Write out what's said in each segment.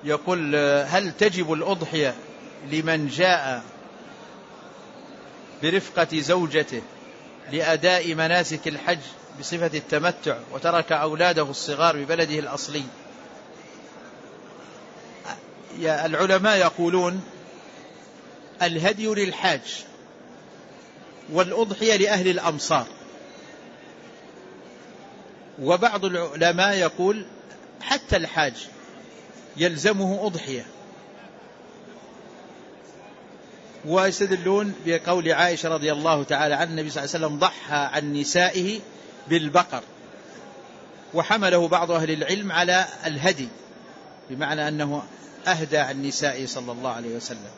يقول هل تجب الأضحية لمن جاء برفقة زوجته لأداء مناسك الحج بصفة التمتع وترك أولاده الصغار ببلده الأصلي؟ العلماء يقولون الهدي للحاج والأضحية لأهل الأمصار، وبعض العلماء يقول حتى الحاج يلزمه أضحية، ويستدلون بقول عائشة رضي الله تعالى عن النبي صلى الله عليه وسلم ضحى عن نسائه بالبقر، وحمله بعض أهل العلم على الهدي بمعنى أنه أهدى عن نسائه صلى الله عليه وسلم.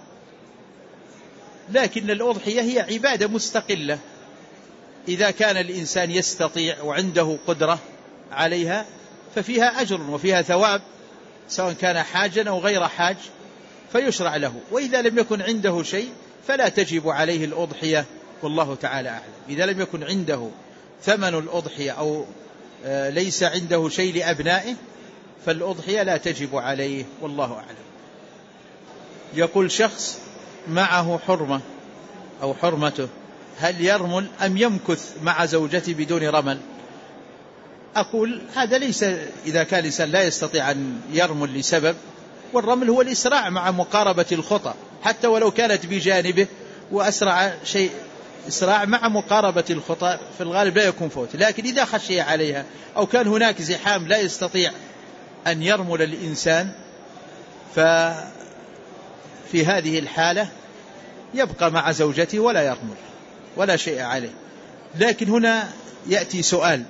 لكن الأضحية هي عبادة مستقلة، إذا كان الإنسان يستطيع وعنده قدرة عليها ففيها أجر وفيها ثواب، سواء كان حاجا أو غير حاج فيشرع له، وإذا لم يكن عنده شيء فلا تجب عليه الأضحية، والله تعالى أعلم. إذا لم يكن عنده ثمن الأضحية أو ليس عنده شيء لأبنائه فالأضحية لا تجب عليه، والله أعلم. يقول شخص معه حرمة أو حرمته، هل يرمل أم يمكث مع زوجته بدون رمل؟ أقول هذا ليس، إذا كان الإنسان لا يستطيع أن يرمل لسبب، والرمل هو الإسراع مع مقاربة الخطى حتى ولو كانت بجانبه، وأسرع شيء إسراع مع مقاربة الخطى في الغالب لا يكون فوت. لكن إذا خشي عليها أو كان هناك زحام لا يستطيع أن يرمل الإنسان، ففي هذه الحالة يبقى مع زوجته ولا يرمل ولا شيء عليه. لكن هنا يأتي سؤال،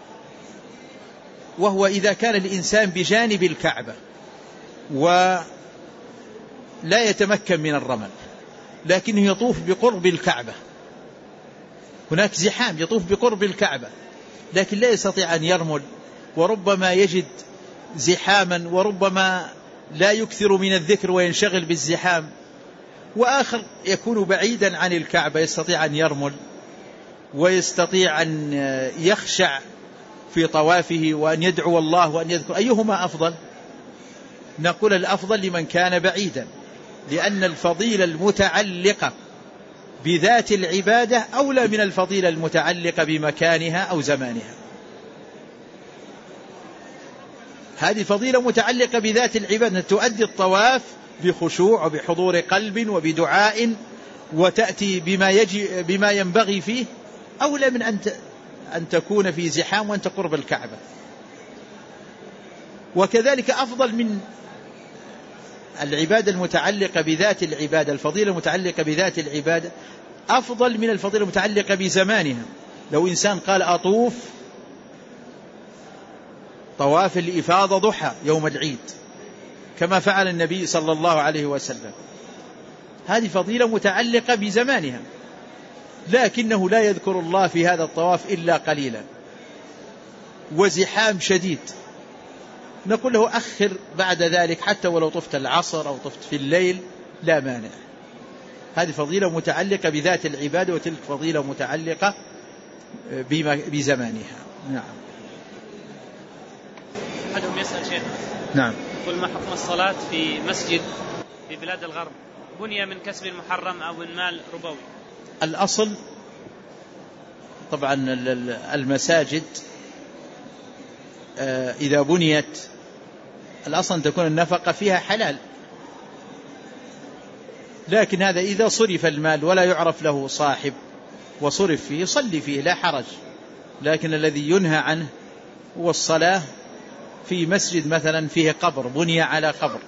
وهو إذا كان الإنسان بجانب الكعبة ولا يتمكن من الرمل لكنه يطوف بقرب الكعبة، هناك زحام يطوف بقرب الكعبة لكن لا يستطيع أن يرمل، وربما يجد زحاما وربما لا يكثر من الذكر وينشغل بالزحام، وآخر يكون بعيدا عن الكعبة يستطيع أن يرمل ويستطيع أن يخشع في طوافه وأن يدعو الله وأن يذكر، أيهما أفضل؟ نقول الأفضل لمن كان بعيدا، لأن الفضيلة المتعلقة بذات العبادة أولى من الفضيلة المتعلقة بمكانها أو زمانها. هذه فضيلة متعلقة بذات العبادة، تؤدي الطواف بخشوع وبحضور قلب وبدعاء وتأتي بما ينبغي فيه، أولى من أن تكون في زحام وأنت قرب الكعبة. وكذلك أفضل من العبادة المتعلقة بذات العبادة، الفضيلة المتعلقة بذات العبادة أفضل من الفضيلة المتعلقة بزمانها. لو إنسان قال أطوف طواف الإفاضة ضحى يوم العيد كما فعل النبي صلى الله عليه وسلم، هذه فضيلة متعلقة بزمانها، لكنه لا يذكر الله في هذا الطواف إلا قليلا وزحام شديد، نقول له أخر بعد ذلك حتى ولو طفت العصر أو طفت في الليل لا مانع. هذه فضيلة متعلقة بذات العبادة، وتلك فضيلة متعلقة بزمانها. نعم. أحدهم يسأل شيخ، نعم، يقول ما حكم الصلاة في مسجد في بلاد الغرب بني من كسب محرم أو من مال ربوي؟ الأصل طبعا المساجد إذا بنيت الأصل أن تكون النفقة فيها حلال، لكن هذا إذا صرف المال ولا يعرف له صاحب وصرف فيه يصلي فيه لا حرج. لكن الذي ينهى عنه هو الصلاة في مسجد مثلا فيه قبر، بني على قبر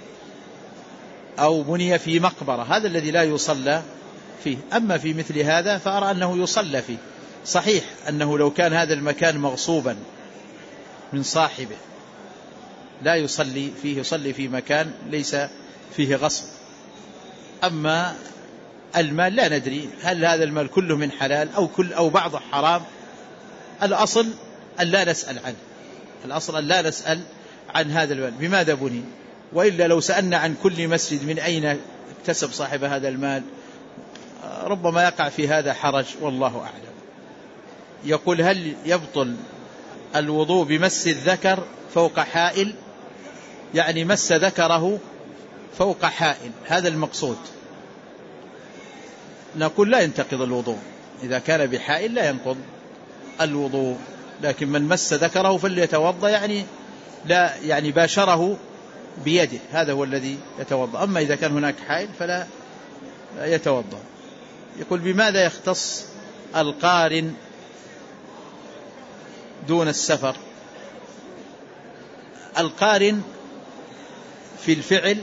أو بني في مقبرة، هذا الذي لا يصلى فيه. أما في مثل هذا فأرى أنه يصلى فيه. صحيح أنه لو كان هذا المكان مغصوبا من صاحبه لا يصلي فيه، يصلي في مكان ليس فيه غصب. أما المال لا ندري هل هذا المال كله من حلال أو بعضه حرام، الأصل أن لا نسأل عنه، الأصل أن لا نسأل عن هذا المال بماذا بني، وإلا لو سألنا عن كل مسجد من أين اكتسب صاحب هذا المال ربما يقع في هذا حرج، والله أعلم. يقول هل يبطل الوضوء بمس الذكر فوق حائل؟ يعني مس ذكره فوق حائل، هذا المقصود، نقول لا ينتقض الوضوء، إذا كان بحائل لا ينقض الوضوء، لكن من مس ذكره فليتوضأ، يعني لا يعني باشره بيده، هذا هو الذي يتوضأ. أما إذا كان هناك حائل فلا يتوضأ. يقول بماذا يختص القارن دون السفر؟ القارن في الفعل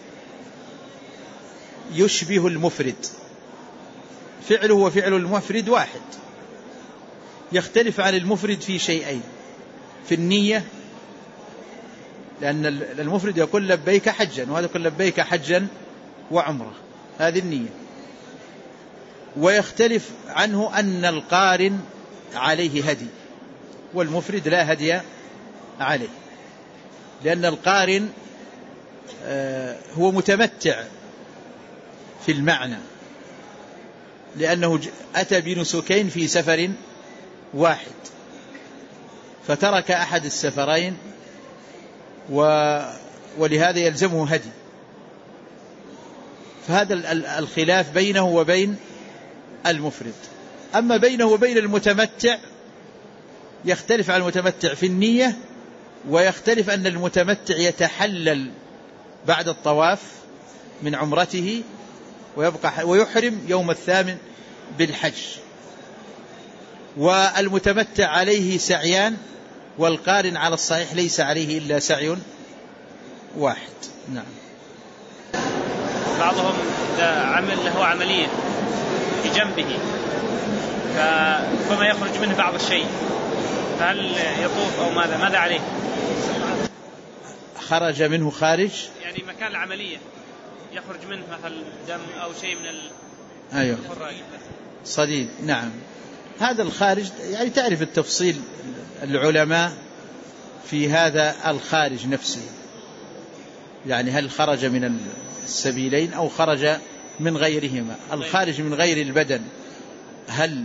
يشبه المفرد، فعله وفعل المفرد واحد، يختلف عن المفرد في شيئين: في النية، لأن المفرد يقول لبيك حجا، وهذا يقول لبيك حجا وعمرة، هذه النية. ويختلف عنه أن القارن عليه هدي والمفرد لا هدي عليه، لأن القارن هو متمتع في المعنى، لأنه أتى بنسكين في سفر واحد، فترك أحد السفرين ولهذا يلزمه هدي. فهذا الخلاف بينه وبين المفرد. أما بينه وبين المتمتع يختلف عن المتمتع في النية، ويختلف أن المتمتع يتحلل بعد الطواف من عمرته ويحرم يوم 8 بالحج، والمتمتع عليه سعيان، والقارن على الصحيح ليس عليه إلا سعي واحد. نعم. بعضهم إذا عمل له عملية في جنبه فما يخرج منه بعض الشيء، فهل يطوف أو ماذا عليه؟ خرج منه خارج، يعني مكان العملية يخرج منه مثل دم أو شيء من أيوه صديد. نعم، هذا الخارج يعني تعرف التفصيل العلماء في هذا الخارج نفسه، يعني هل خرج من السبيلين أو خرج من غيرهما. الخارج من غير البدن هل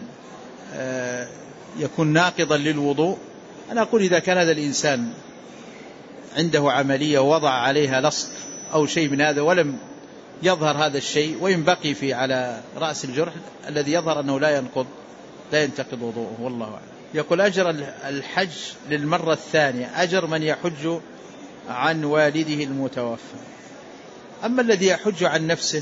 يكون ناقضا للوضوء؟ أنا أقول إذا كان هذا الإنسان عنده عملية ووضع عليها لصق أو شيء من هذا ولم يظهر هذا الشيء وينبقي في على رأس الجرح، الذي يظهر أنه لا ينتقض وضوءه، والله أعلم. يقول أجر الحج للمرة الثانية أجر من يحج عن والده المتوفى. أما الذي يحج عن نفسه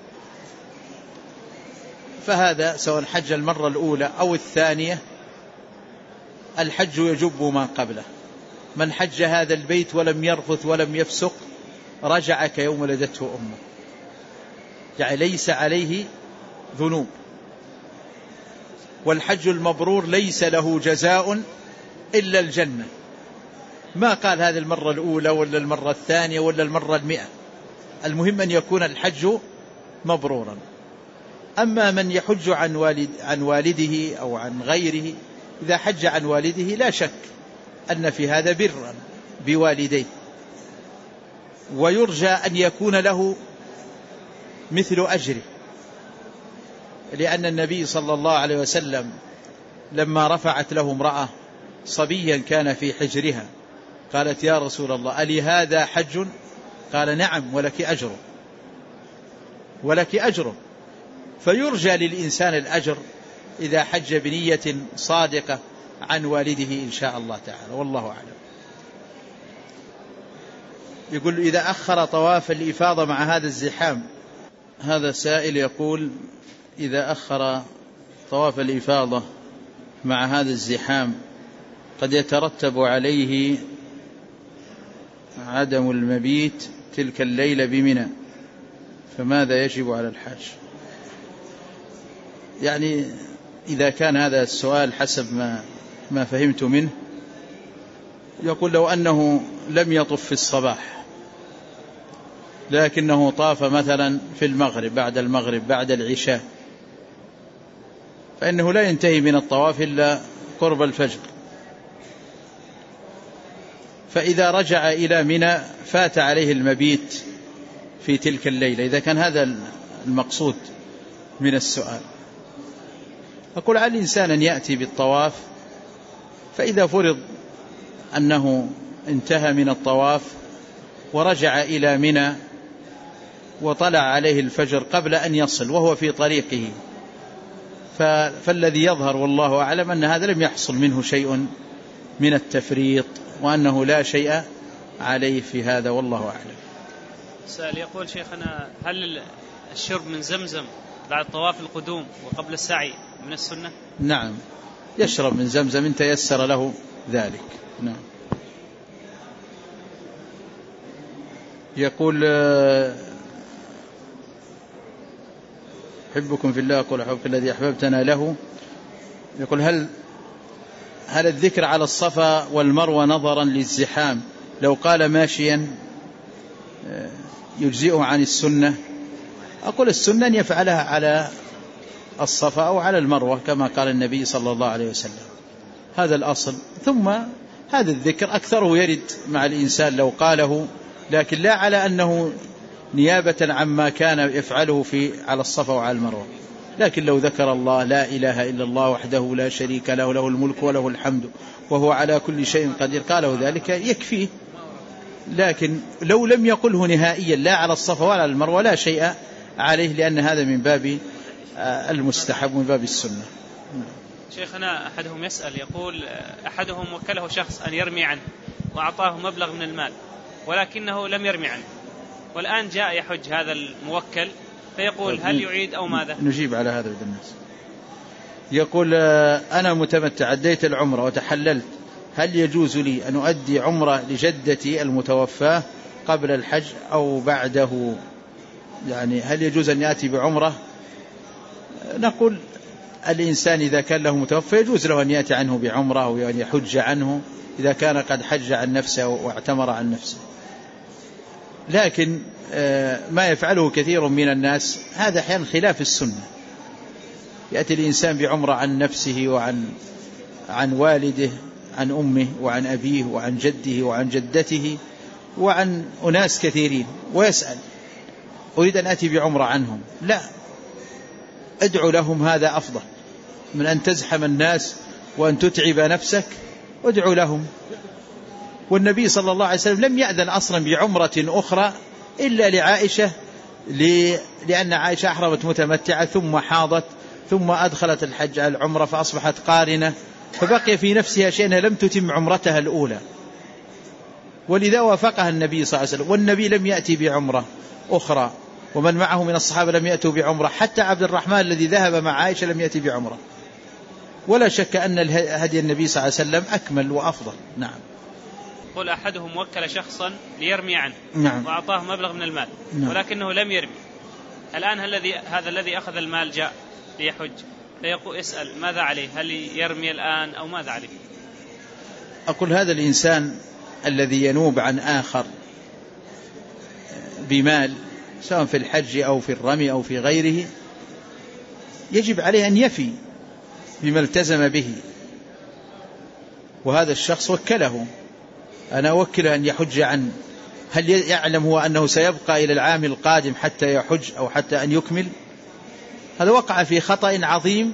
فهذا سواء حج المرة الأولى أو الثانية الحج يجب ما قبله. من حج هذا البيت ولم يرفث ولم يفسق رجع كيوم ولدته أمه، يعني ليس عليه ذنوب. والحج المبرور ليس له جزاء إلا الجنة، ما قال هذه المرة الأولى ولا المرة الثانية ولا المرة 100، المهم أن يكون الحج مبرورا. أما من يحج عن والده أو عن غيره، إذا حج عن والده لا شك أن في هذا برا بوالديه، ويرجى أن يكون له مثل أجره، لأن النبي صلى الله عليه وسلم لما رفعت له امرأة صبيا كان في حجرها قالت يا رسول الله ألي هذا حج؟ قال نعم ولك أجر. فيرجى للإنسان الأجر إذا حج بنية صادقة عن والده إن شاء الله تعالى، والله أعلم. يقول إذا أخر طواف الإفاضة مع هذا الزحام، هذا سائل يقول إذا أخر طواف الإفاضة مع هذا الزحام قد يترتب عليه عدم المبيت تلك الليلة بمنى، فماذا يجب على الحاج؟ يعني إذا كان هذا السؤال حسب ما فهمت منه، يقول لو أنه لم يطف في الصباح لكنه طاف مثلا في المغرب، بعد المغرب، بعد العشاء، فإنه لا ينتهي من الطواف إلا قرب الفجر، فإذا رجع إلى منى فات عليه المبيت في تلك الليلة، إذا كان هذا المقصود من السؤال. أقول على الإنسان أن يأتي بالطواف، فإذا فرض أنه انتهى من الطواف ورجع إلى منى وطلع عليه الفجر قبل أن يصل وهو في طريقه، فالذي يظهر والله أعلم أن هذا لم يحصل منه شيء من التفريط، وأنه لا شيء عليه في هذا والله أعلم. سأل يقول شيخنا: هل الشرب من زمزم بعد طواف القدوم وقبل السعي من السنة؟ نعم، يشرب من زمزم إن تيسر له ذلك. نعم. يقول: أحبكم في الله، أقول أحبك الذي أحببتنا له. يقول: هل الذكر على الصفا والمروة نظرا للزحام لو قال ماشيا يجزئه عن السنة؟ أقول السنة أن يفعلها على الصفا أو على المروة كما قال النبي صلى الله عليه وسلم، هذا الأصل. ثم هذا الذكر أكثره يرد مع الإنسان لو قاله، لكن لا على أنه نيابة عما كان يفعله على الصفا وعلى المروة. لكن لو ذكر الله لا إله إلا الله وحده لا شريك له، له الملك وله الحمد وهو على كل شيء قدير، قاله ذلك يكفيه. لكن لو لم يقله نهائيا لا على الصفا ولا على المروة لا شيء عليه، لأن هذا من باب المستحب ومن باب السنة. شيخنا أحدهم يسأل يقول: أحدهم وكله شخص أن يرمي عنه وأعطاه مبلغ من المال ولكنه لم يرمي عنه، والآن جاء يحج هذا الموكل فيقول: هل يعيد أو ماذا؟ نجيب على هذا الناس. يقول: أنا متمتع، أديت العمرة وتحللت، هل يجوز لي أن أؤدي عمرة لجدتي المتوفاة قبل الحج أو بعده؟ يعني هل يجوز أن يأتي بعمرة؟ نقول الإنسان إذا كان له متوفى يجوز له أن يأتي عنه بعمرة أو أن يحج عنه إذا كان قد حج عن نفسه واعتمر عن نفسه. لكن ما يفعله كثير من الناس هذا أحيانا خلاف السنة، يأتي الإنسان بعمرة عن نفسه وعن والده، عن أمه وعن أبيه وعن جده وعن جدته وعن أناس كثيرين، ويسأل: أريد أن أتي بعمرة عنهم. لا، ادعو لهم، هذا أفضل من أن تزحم الناس وأن تتعب نفسك، ادعو لهم. والنبي صلى الله عليه وسلم لم يأذن أصلا بعمرة أخرى إلا لعائشة، لأن عائشة أحرمت متمتعة ثم حاضت ثم أدخلت الحج على العمرة فأصبحت قارنة، فبقي في نفسها شيء أنها لم تتم عمرتها الأولى، ولذا وافقها النبي صلى الله عليه وسلم. والنبي لم يأتي بعمرة أخرى، ومن معه من الصحابة لم يأتوا بعمرة، حتى عبد الرحمن الذي ذهب مع عائشة لم يأتي بعمرة. ولا شك أن هدي النبي صلى الله عليه وسلم أكمل وأفضل. نعم. قل: أحدهم وكل شخصا ليرمي عنه. نعم. وأعطاه مبلغ من المال. نعم. ولكنه لم يرمي. الآن هذا الذي أخذ المال جاء ليحج، فيقول اسأل ماذا عليه؟ هل يرمي الآن أو ماذا عليه؟ أقول هذا الإنسان الذي ينوب عن آخر بمال سواء في الحج أو في الرمي أو في غيره يجب عليه أن يفي بما التزم به، وهذا الشخص وكله، أنا أوكله أن يحج عنه. هل يعلم هو أنه سيبقى إلى العام القادم حتى يحج أو حتى أن يكمل؟ هذا وقع في خطأ عظيم،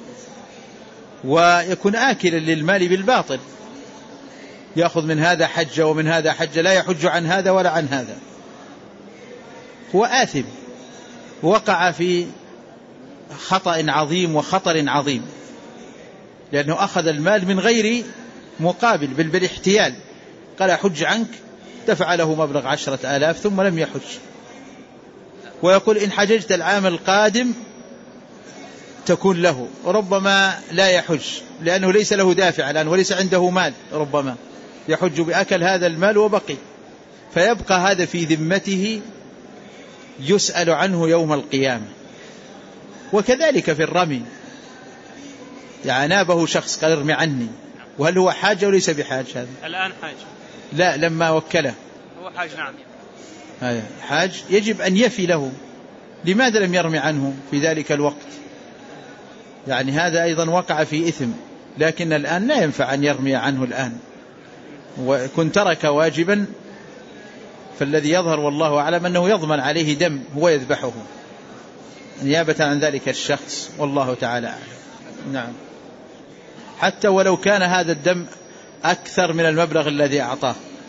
ويكون آكلا للمال بالباطل، يأخذ من هذا حجة ومن هذا حجة، لا يحج عن هذا ولا عن هذا، هو آثم، وقع في خطأ عظيم وخطر عظيم، لأنه أخذ المال من غير مقابل بل بالاحتيال. قال أحج عنك، دفع له مبلغ 10,000 ثم لم يحج، ويقول إن حججت العام القادم تكون له، وربما لا يحج لأنه ليس له دافع الآن وليس عنده مال، ربما يحج بأكل هذا المال وبقي، فيبقى هذا في ذمته يسأل عنه يوم القيامة. وكذلك في الرمي، يعني نابه شخص قال ارمي عني، وهل هو حاجة وليس بحاج؟ هذا الآن حاج، لا لما وكله هو حاج. نعم حاج، يجب أن يفي له. لماذا لم يرمي عنه في ذلك الوقت؟ يعني هذا أيضا وقع في إثم، لكن الآن لا ينفع أن يرمي عنه الآن، وكن ترك واجبا، فالذي يظهر والله أعلم أنه يضمن عليه دم هو يذبحه نيابة عن ذلك الشخص، والله تعالى أعلم. نعم. حتى ولو كان هذا الدم أكثر من المبلغ الذي أعطاه،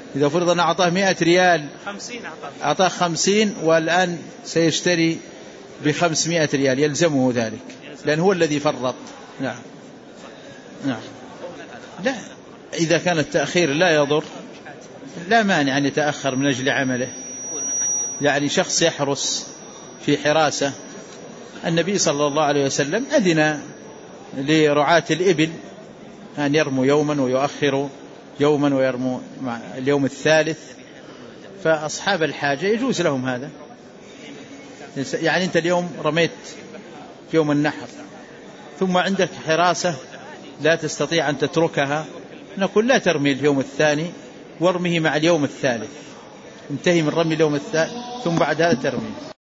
إذا فرض أن أعطاه 100 ريال 50 أعطاه 50 والآن سيشتري ب500 ريال يلزمه ذلك لأن هو الذي فرط. نعم نعم. لا إذا كان التأخير لا يضر لا مانع أن يتأخر من أجل عمله. يعني شخص يحرس في حراسة، النبي صلى الله عليه وسلم أذن لرعاة الإبل أن يرموا يوما ويؤخروا يوما ويرموا اليوم الثالث، فأصحاب الحاجة يجوز لهم هذا. يعني أنت اليوم رميت في يوم النحر ثم عندك حراسة لا تستطيع أن تتركها، نقول لا ترمي اليوم الثاني وارمه مع اليوم الثالث، انتهي من رمي اليوم الثالث ثم بعد هذا ترمي.